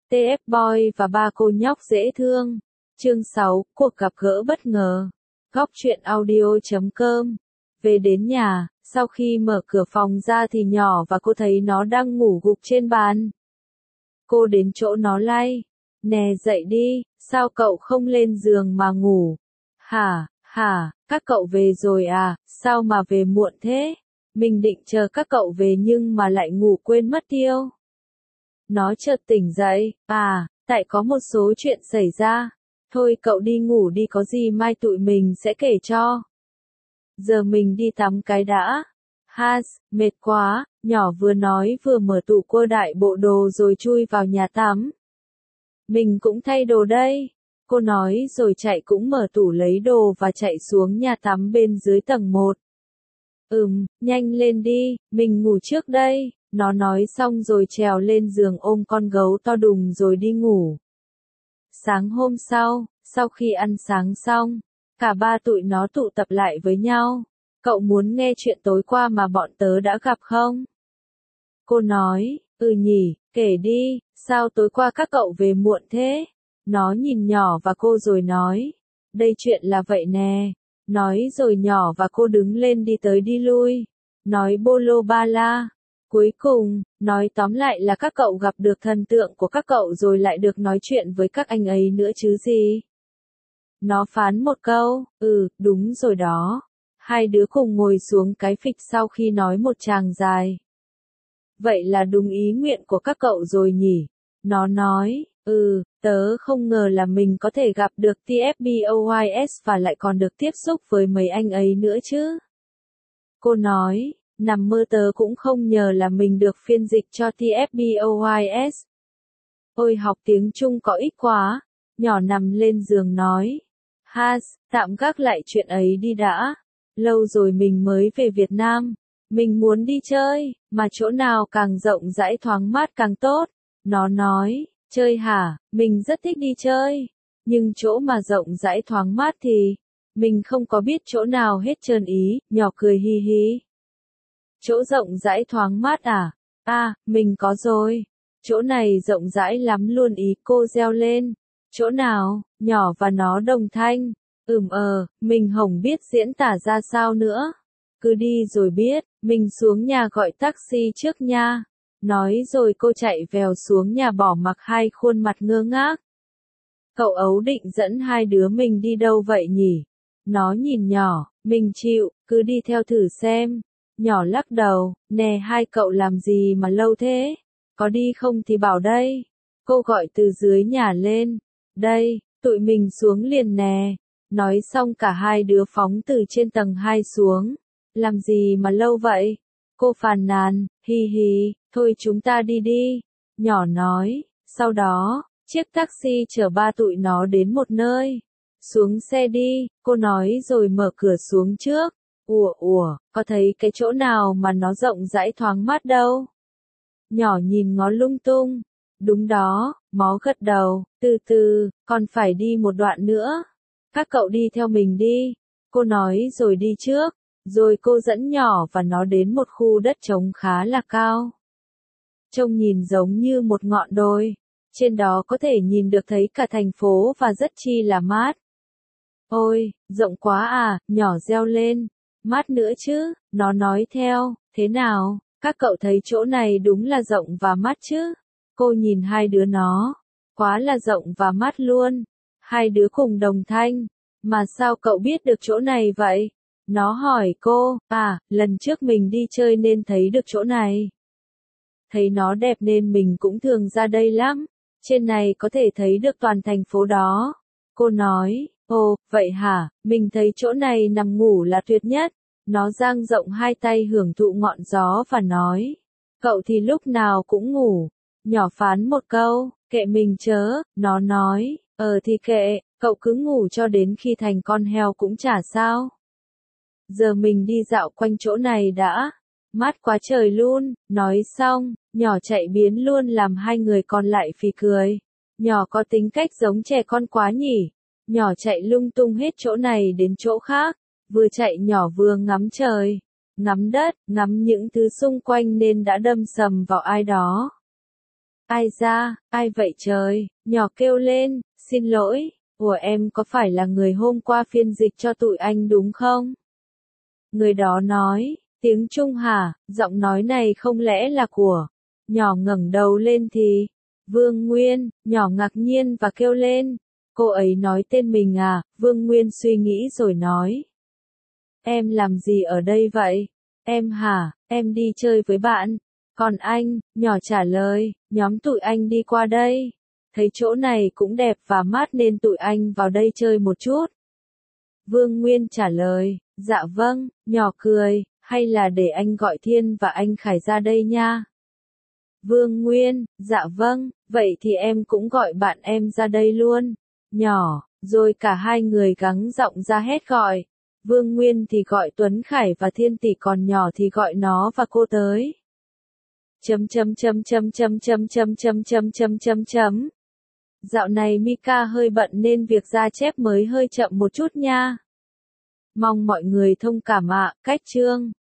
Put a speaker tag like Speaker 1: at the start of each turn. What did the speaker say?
Speaker 1: TF Boy và ba cô nhóc dễ thương. Chương 6, cuộc gặp gỡ bất ngờ. Góc truyện audio.com. Về đến nhà, sau khi mở cửa phòng ra thì nhỏ và cô thấy nó đang ngủ gục trên bàn. Cô đến chỗ nó lay. Nè dậy đi, sao cậu không lên giường mà ngủ? Hả, các cậu về rồi à, sao mà về muộn thế? Mình định chờ các cậu về nhưng mà lại ngủ quên mất tiêu. Nó chợt tỉnh dậy, tại có một số chuyện xảy ra. Thôi cậu đi ngủ đi, có gì mai tụi mình sẽ kể cho. Giờ mình đi tắm cái đã. Mệt quá, nhỏ vừa nói vừa mở tủ cô đại bộ đồ rồi chui vào nhà tắm. Mình cũng thay đồ đây. Cô nói rồi chạy cũng mở tủ lấy đồ và chạy xuống nhà tắm bên dưới tầng 1. Nhanh lên đi, mình ngủ trước đây. Nó nói xong rồi trèo lên giường ôm con gấu to đùng rồi đi ngủ. Sáng hôm sau, sau khi ăn sáng xong, cả ba tụi nó tụ tập lại với nhau. Cậu muốn nghe chuyện tối qua mà bọn tớ đã gặp không? Cô nói, nhỉ, kể đi, sao tối qua các cậu về muộn thế? Nó nhìn nhỏ và cô rồi nói, đây chuyện là vậy nè. Nói rồi nhỏ và cô đứng lên đi tới đi lui. Nói bolo ba la. Cuối cùng, nói tóm lại là các cậu gặp được thần tượng của các cậu rồi lại được nói chuyện với các anh ấy nữa chứ gì. Nó phán một câu, đúng rồi đó. Hai đứa cùng ngồi xuống cái phịch sau khi nói một tràng dài. Vậy là đúng ý nguyện của các cậu rồi nhỉ? Nó nói, tớ không ngờ là mình có thể gặp được TFBOYS và lại còn được tiếp xúc với mấy anh ấy nữa chứ. Cô nói, nằm mơ tớ cũng không nhờ là mình được phiên dịch cho TFBOYS. Ôi học tiếng Trung có ích quá. Nhỏ nằm lên giường nói. Tạm gác lại chuyện ấy đi đã. Lâu rồi mình mới về Việt Nam. Mình muốn đi chơi, mà chỗ nào càng rộng rãi thoáng mát càng tốt. Nó nói, chơi hả, mình rất thích đi chơi. Nhưng chỗ mà rộng rãi thoáng mát thì, mình không có biết chỗ nào hết trơn ý, nhỏ cười hi hi. Chỗ rộng rãi thoáng mát à? Mình có rồi. Chỗ này rộng rãi lắm luôn ý, cô reo lên. Chỗ nào? Nhỏ và nó đồng thanh. Mình hổng biết diễn tả ra sao nữa. Cứ đi rồi biết, mình xuống nhà gọi taxi trước nha. Nói rồi cô chạy vèo xuống nhà bỏ mặc hai khuôn mặt ngơ ngác. Cậu ấu định dẫn hai đứa mình đi đâu vậy nhỉ? Nó nhìn nhỏ, mình chịu, cứ đi theo thử xem. Nhỏ lắc đầu, nè hai cậu làm gì mà lâu thế? Có đi không thì bảo đây. Cô gọi từ dưới nhà lên. Đây, tụi mình xuống liền nè. Nói xong cả hai đứa phóng từ trên tầng 2 xuống. Làm gì mà lâu vậy? Cô phàn nàn, hi hi, thôi chúng ta đi đi. Nhỏ nói, sau đó, chiếc taxi chở ba tụi nó đến một nơi. Xuống xe đi, cô nói rồi mở cửa xuống trước. Có thấy cái chỗ nào mà nó rộng rãi thoáng mát đâu? Nhỏ nhìn ngó lung tung. Đúng đó, mó gật đầu, từ từ, còn phải đi một đoạn nữa. Các cậu đi theo mình đi. Cô nói rồi đi trước, rồi cô dẫn nhỏ và nó đến một khu đất trống khá là cao. Trông nhìn giống như một ngọn đồi. Trên đó có thể nhìn được thấy cả thành phố và rất chi là mát. Ôi, rộng quá à, nhỏ reo lên. Mát nữa chứ, nó nói theo, thế nào, các cậu thấy chỗ này đúng là rộng và mát chứ? Cô nhìn hai đứa nó, quá là rộng và mát luôn. Hai đứa cùng đồng thanh, mà sao cậu biết được chỗ này vậy? Nó hỏi cô, lần trước mình đi chơi nên thấy được chỗ này. Thấy nó đẹp nên mình cũng thường ra đây lắm, trên này có thể thấy được toàn thành phố đó. Cô nói, vậy hả, mình thấy chỗ này nằm ngủ là tuyệt nhất. Nó dang rộng hai tay hưởng thụ ngọn gió và nói, cậu thì lúc nào cũng ngủ. Nhỏ phán một câu, kệ mình chớ, nó nói, thì kệ, cậu cứ ngủ cho đến khi thành con heo cũng chả sao. Giờ mình đi dạo quanh chỗ này đã, mát quá trời luôn. Nói xong, nhỏ chạy biến luôn làm hai người còn lại phì cười. Nhỏ có tính cách giống trẻ con quá nhỉ. Nhỏ chạy lung tung hết chỗ này đến chỗ khác. Vừa chạy nhỏ vừa ngắm trời, ngắm đất, ngắm những thứ xung quanh nên đã đâm sầm vào ai đó. Ai ra, ai vậy trời, nhỏ kêu lên, xin lỗi, ủa em có phải là người hôm qua phiên dịch cho tụi anh đúng không? Người đó nói, tiếng Trung hả, giọng nói này không lẽ là của, nhỏ ngẩng đầu lên thì, Vương Nguyên, nhỏ ngạc nhiên và kêu lên, cô ấy nói tên mình à, Vương Nguyên suy nghĩ rồi nói. Em làm gì ở đây vậy? Em hả, em đi chơi với bạn. Còn anh, nhỏ trả lời, nhóm tụi anh đi qua đây. Thấy chỗ này cũng đẹp và mát nên tụi anh vào đây chơi một chút. Vương Nguyên trả lời, dạ vâng, nhỏ cười, hay là để anh gọi Thiên và anh Khải ra đây nha. Vương Nguyên, dạ vâng, vậy thì em cũng gọi bạn em ra đây luôn. Nhỏ, rồi cả hai người gắng giọng ra hét gọi. Vương Nguyên thì gọi Tuấn Khải và Thiên Tỷ, còn nhỏ thì gọi nó và cô tới. Dạo này Mika hơi bận nên việc ra chép mới hơi chậm một chút nha. Mong mọi người thông cảm ạ. Cách chương